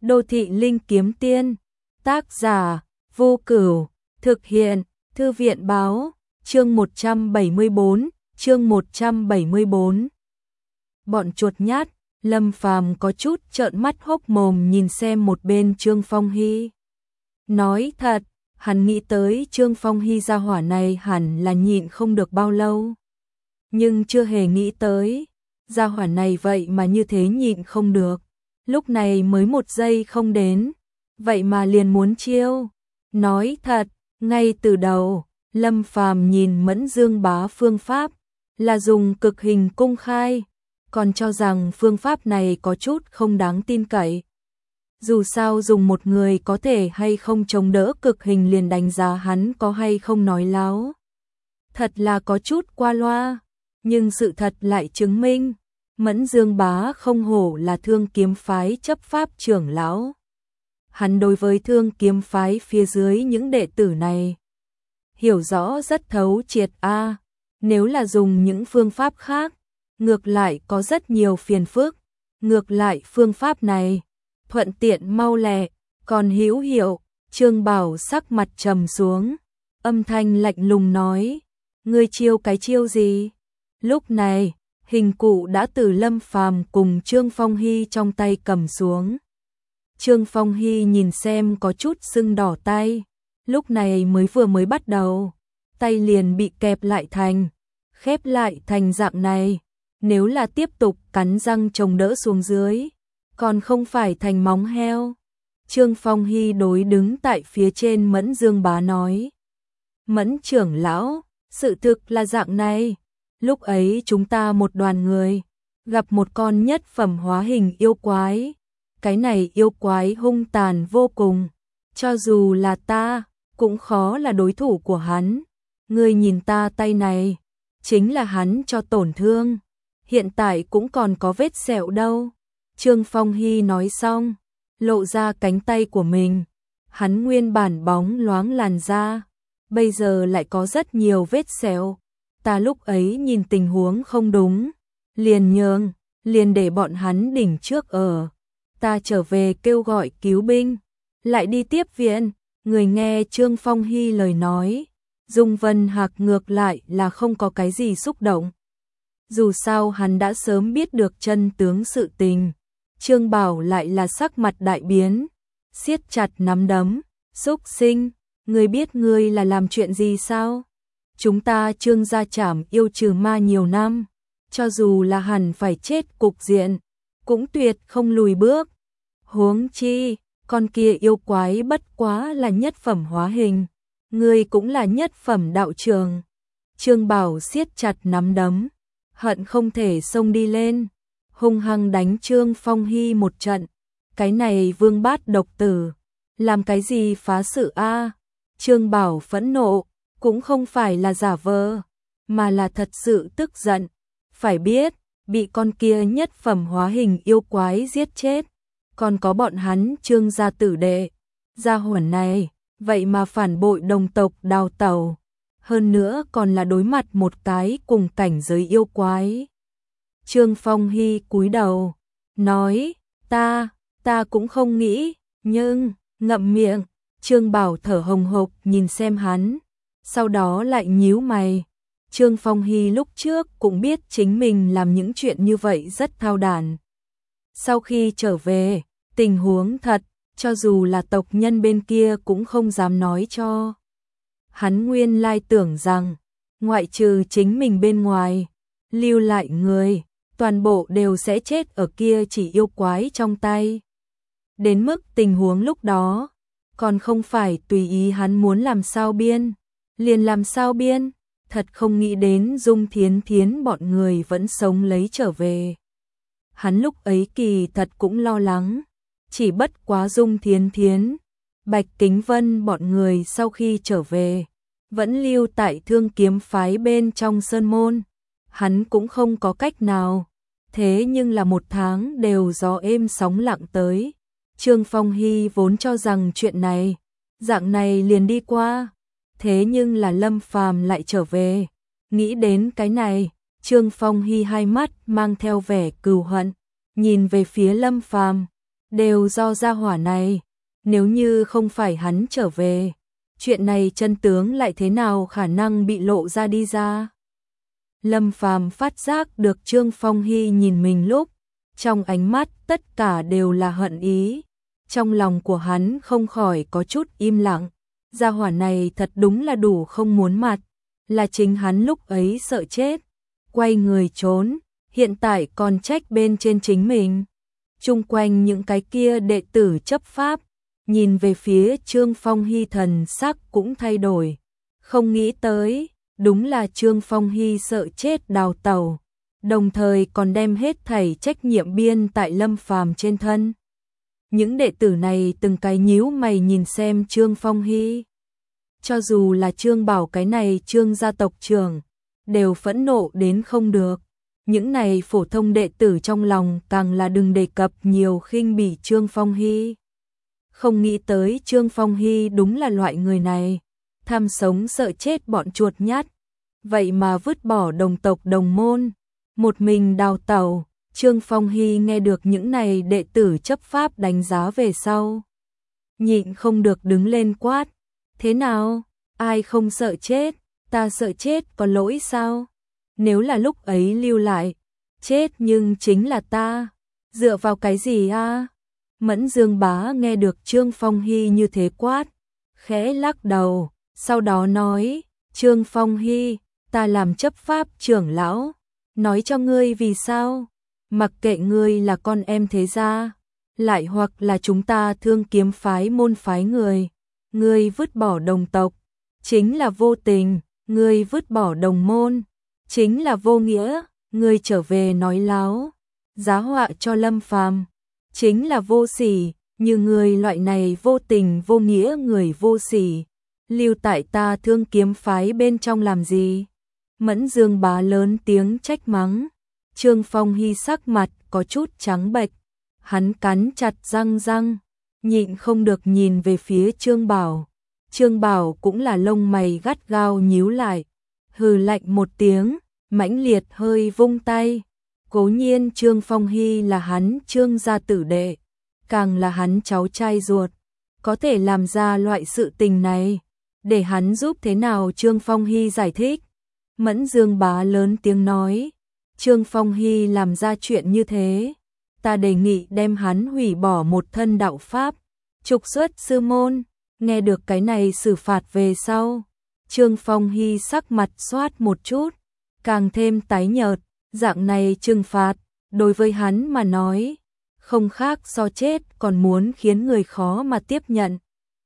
Đô thị linh kiếm tiên, tác giả, Vô Cửu, thực hiện, Thư viện báo, chương 174. Bọn chuột nhát, Lâm Phàm có chút trợn mắt hốc mồm nhìn xem một bên Trương Phong Hy. Nói thật, hắn nghĩ tới Trương Phong Hy gia hỏa này hẳn là nhịn không được bao lâu. Nhưng chưa hề nghĩ tới, gia hỏa này vậy mà như thế nhịn không được. Lúc này mới 1 giây không đến, vậy mà liền muốn chiêu. Nói thật, ngay từ đầu, Lâm Phàm nhìn Mẫn Dương Bá phương pháp là dùng cực hình cung khai, còn cho rằng phương pháp này có chút không đáng tin cậy. Dù sao dùng một người có thể hay không chống đỡ cực hình liền đánh giá hắn có hay không nói láo. Thật là có chút qua loa, nhưng sự thật lại chứng minh Mẫn Dương Bá không hổ là Thương Kiếm phái chấp pháp trưởng lão. Hắn đối với Thương Kiếm phái phía dưới những đệ tử này hiểu rõ rất thấu triệt a. Nếu là dùng những phương pháp khác, ngược lại có rất nhiều phiền phức. Ngược lại phương pháp này thuận tiện mau lẹ, còn hữu hiệu. Trương Bảo sắc mặt trầm xuống, âm thanh lạnh lùng nói: "Ngươi chiêu cái chiêu gì?" Lúc này, hình cụ đã từ Lâm Phàm cùng Trương Phong Hy trong tay cầm xuống. Trương Phong Hy nhìn xem có chút sưng đỏ tay, lúc này mới bắt đầu, tay liền bị kẹp lại khép lại thành dạng này, nếu là tiếp tục cắn răng chống đỡ xuống dưới, còn không phải thành móng heo. Trương Phong Hy đối đứng tại phía trên Mẫn Dương Bá nói: "Mẫn trưởng lão, sự thực là dạng này. Lúc ấy chúng ta một đoàn người gặp một con nhất phẩm hóa hình yêu quái. Cái này yêu quái hung tàn vô cùng, cho dù là ta cũng khó là đối thủ của hắn. Ngươi nhìn ta tay này, chính là hắn cho tổn thương, hiện tại cũng còn có vết sẹo đâu." Trương Phong Hy nói xong, lộ ra cánh tay của mình. Hắn nguyên bản bóng loáng làn da, bây giờ lại có rất nhiều vết sẹo. Ta lúc ấy nhìn tình huống không đúng, liền để bọn hắn đỉnh trước ở. Ta trở về kêu gọi cứu binh, lại đi tiếp viện. Người nghe Trương Phong Hy lời nói, Dung Vân Hạc ngược lại là không có cái gì xúc động. Dù sao hắn đã sớm biết được chân tướng sự tình. Trương Bảo lại là sắc mặt đại biến, siết chặt nắm đấm: "Xúc sinh, ngươi biết ngươi là làm chuyện gì sao? Chúng ta Trương gia trảm yêu trừ ma nhiều năm, cho dù là hẳn phải chết cục diện, cũng tuyệt không lùi bước. Huống chi, con kia yêu quái bất quá là nhất phẩm hóa hình, ngươi cũng là nhất phẩm đạo trường." Trương Bảo siết chặt nắm đấm, hận không thể xông đi lên, hung hăng đánh Trương Phong Hy một trận. Cái này vương bát độc tử, làm cái gì phá sự a? Trương Bảo phẫn nộ, cũng không phải là giả vờ, mà là thật sự tức giận. Phải biết, bị con kia nhất phẩm hóa hình yêu quái giết chết, còn có bọn hắn Trương gia tử đệ. Gia hỏa này, vậy mà phản bội đồng tộc đào tẩu, hơn nữa còn là đối mặt một cái cùng cảnh giới yêu quái. Trương Phong Hy cúi đầu, nói: Ta cũng không nghĩ, nhưng..." Ngậm miệng. Trương Bảo thở hồng hộc nhìn xem hắn, sau đó lại nhíu mày. Trương Phong Hy lúc trước cũng biết chính mình làm những chuyện như vậy rất thao đản. Sau khi trở về, tình huống thật, cho dù là tộc nhân bên kia cũng không dám nói cho. Hắn nguyên lai tưởng rằng, ngoại trừ chính mình bên ngoài, lưu lại người, toàn bộ đều sẽ chết ở kia chỉ yêu quái trong tay. Đến mức tình huống lúc đó, còn không phải tùy ý hắn muốn làm sao biên, liền làm sao biên. Thật không nghĩ đến Dung Thiến Thiến bọn người vẫn sống lấy trở về. Hắn lúc ấy kỳ thật cũng lo lắng, chỉ bất quá Dung Thiến Thiến, Bạch Kính Vân bọn người sau khi trở về, vẫn lưu tại Thương Kiếm phái bên trong sơn môn. Hắn cũng không có cách nào, thế nhưng là 1 tháng đều gió êm sóng lặng tới. Trương Phong Hy vốn cho rằng chuyện này, dạng này liền đi qua, thế nhưng là Lâm Phàm lại trở về. Nghĩ đến cái này, Trương Phong Hy hai mắt mang theo vẻ cừu hận, nhìn về phía Lâm Phàm. đều do gia hỏa này, nếu như không phải hắn trở về, chuyện này chân tướng lại thế nào khả năng bị lộ ra đi ra. Lâm Phàm phát giác được Trương Phong Hy nhìn mình lúc, trong ánh mắt tất cả đều là hận ý, trong lòng của hắn không khỏi có chút im lặng, gia hỏa này thật đúng là đủ không muốn mặt, là chính hắn lúc ấy sợ chết, quay người trốn, hiện tại còn trách bên trên chính mình. Chung quanh những cái kia đệ tử chấp pháp, nhìn về phía Trương Phong Hy thần sắc cũng thay đổi, không nghĩ tới, đúng là Trương Phong Hy sợ chết đào tẩu, đồng thời còn đem hết thảy trách nhiệm biên tại Lâm Phàm trên thân. Những đệ tử này từng cái nhíu mày nhìn xem Trương Phong Hy. Cho dù là Trương Bảo cái này Trương gia tộc trưởng, đều phẫn nộ đến không được. Những này phổ thông đệ tử trong lòng càng là đừng đề cập nhiều khinh bỉ Trương Phong Hy. Không nghĩ tới Trương Phong Hy đúng là loại người này, tham sống sợ chết bọn chuột nhát, vậy mà vứt bỏ đồng tộc đồng môn, một mình đào tẩu. Trương Phong Hy nghe được những này đệ tử chấp pháp đánh giá về sau, nhịn không được đứng lên quát, thế nào, ai không sợ chết, ta sợ chết có lỗi sao? Nếu là lúc ấy lưu lại, chết nhưng chính là ta, dựa vào cái gì a? Mẫn Dương Bá nghe được Trương Phong Hy như thế quát, khẽ lắc đầu, sau đó nói, Trương Phong Hy, ta làm chấp pháp trưởng lão, nói cho ngươi vì sao, mặc kệ ngươi là con em thế gia, lại hoặc là chúng ta Thương Kiếm phái môn phái người, ngươi vứt bỏ đồng tộc, chính là vô tình, ngươi vứt bỏ đồng môn, chính là vô nghĩa, ngươi trở về nói láo, giá họa cho Lâm Phàm, chính là vô sỉ, như người loại này vô tình vô nghĩa người vô sỉ, lưu tại ta Thương Kiếm phái bên trong làm gì? Mẫn Dương Bá lớn tiếng trách mắng, Trương Phong Hy sắc mặt có chút trắng bệch, hắn cắn chặt răng, nhịn không được nhìn về phía Trương Bảo. Trương Bảo cũng là lông mày gắt gao nhíu lại, hừ lạnh một tiếng, mãnh liệt hơi vung tay. Cố nhiên Trương Phong Hy là hắn Trương gia tử đệ, càng là hắn cháu trai ruột, có thể làm ra loại sự tình này, để hắn giúp thế nào Trương Phong Hy giải thích. Mẫn Dương Bá lớn tiếng nói, Trương Phong Hy làm ra chuyện như thế, ta đề nghị đem hắn hủy bỏ một thân đạo pháp, trục xuất sư môn. Nghe được cái này xử phạt về sau, Trương Phong Hy sắc mặt xoát một chút, càng thêm tái nhợt, dạng này trừng phạt, đối với hắn mà nói, không khác so chết còn muốn khiến người khó mà tiếp nhận.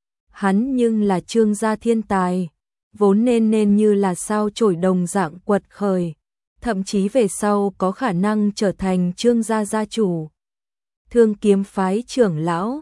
Hắn nhưng là Trương gia thiên tài, vốn nên như là sao chổi đồng dạng quật khởi, thậm chí về sau có khả năng trở thành Trương gia gia chủ. Thương Kiếm phái trưởng lão,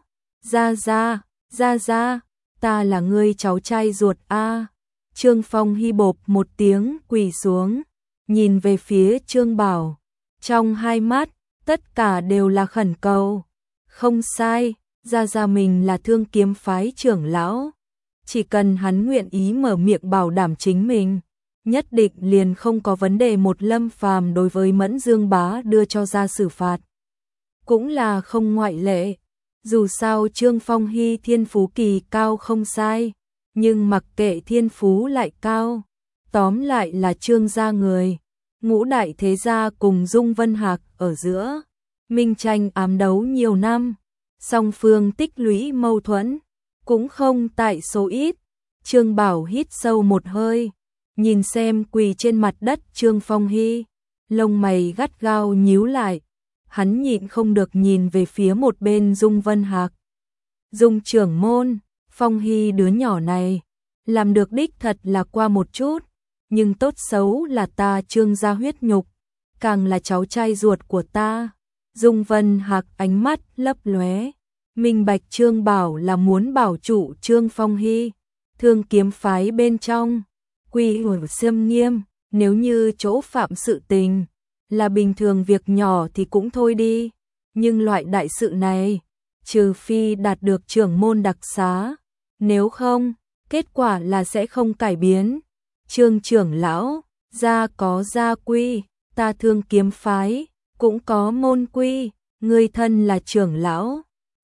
gia, ta là ngươi cháu trai ruột a. Trương Phong Hy bộp một tiếng quỳ xuống, nhìn về phía Trương Bảo, trong hai mắt tất cả đều là khẩn cầu. Không sai, gia mình là Thương Kiếm phái trưởng lão, chỉ cần hắn nguyện ý mở miệng bảo đảm chính mình, nhất định liền không có vấn đề. Một Lâm Phàm đối với Mẫn Dương Bá đưa cho ra xử phạt, cũng là không ngoại lệ. Dù sao Trương Phong Hy thiên phú kỳ cao không sai, nhưng mặc kệ thiên phú lại cao, tóm lại là Trương gia người, ngũ đại thế gia cùng Dung Vân Hạc ở giữa, minh tranh ám đấu nhiều năm, song phương tích lũy mâu thuẫn, cũng không tại số ít. Trương Bảo hít sâu một hơi, nhìn xem quỳ trên mặt đất Trương Phong Hy, lông mày gắt gao nhíu lại. Hắn nhịn không được nhìn về phía một bên Dung Vân Hạc. Dung trưởng môn, Phong Hy đứa nhỏ này, làm được đích thật là qua một chút, nhưng tốt xấu là ta Trương gia huyết nhục, càng là cháu trai ruột của ta. Dung Vân Hạc ánh mắt lấp lóe, minh bạch Trương Bảo là muốn bảo trụ Trương Phong Hy. Thương Kiếm phái bên trong, quy củ xiêm nghiêm, nếu như chỗ phạm sự tình là bình thường việc nhỏ thì cũng thôi đi, nhưng loại đại sự này, trừ phi đạt được trưởng môn đặc xá, nếu không, kết quả là sẽ không cải biến. Trương trưởng lão, gia có gia quy, ta Thương Kiếm phái cũng có môn quy, ngươi thân là trưởng lão,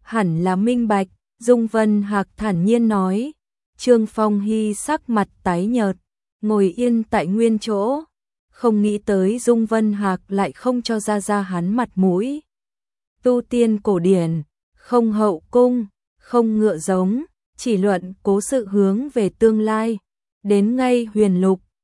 hẳn là minh bạch, Dung Vân Hạc thản nhiên nói. Trương Phong Hy sắc mặt tái nhợt, ngồi yên tại nguyên chỗ, không nghĩ tới Dung Vân Hạc lại không cho ra hắn mặt mũi. Tu tiên cổ điển, không hậu cung, không ngựa giống, chỉ luận cố sự hướng về tương lai, đến ngay huyền lục,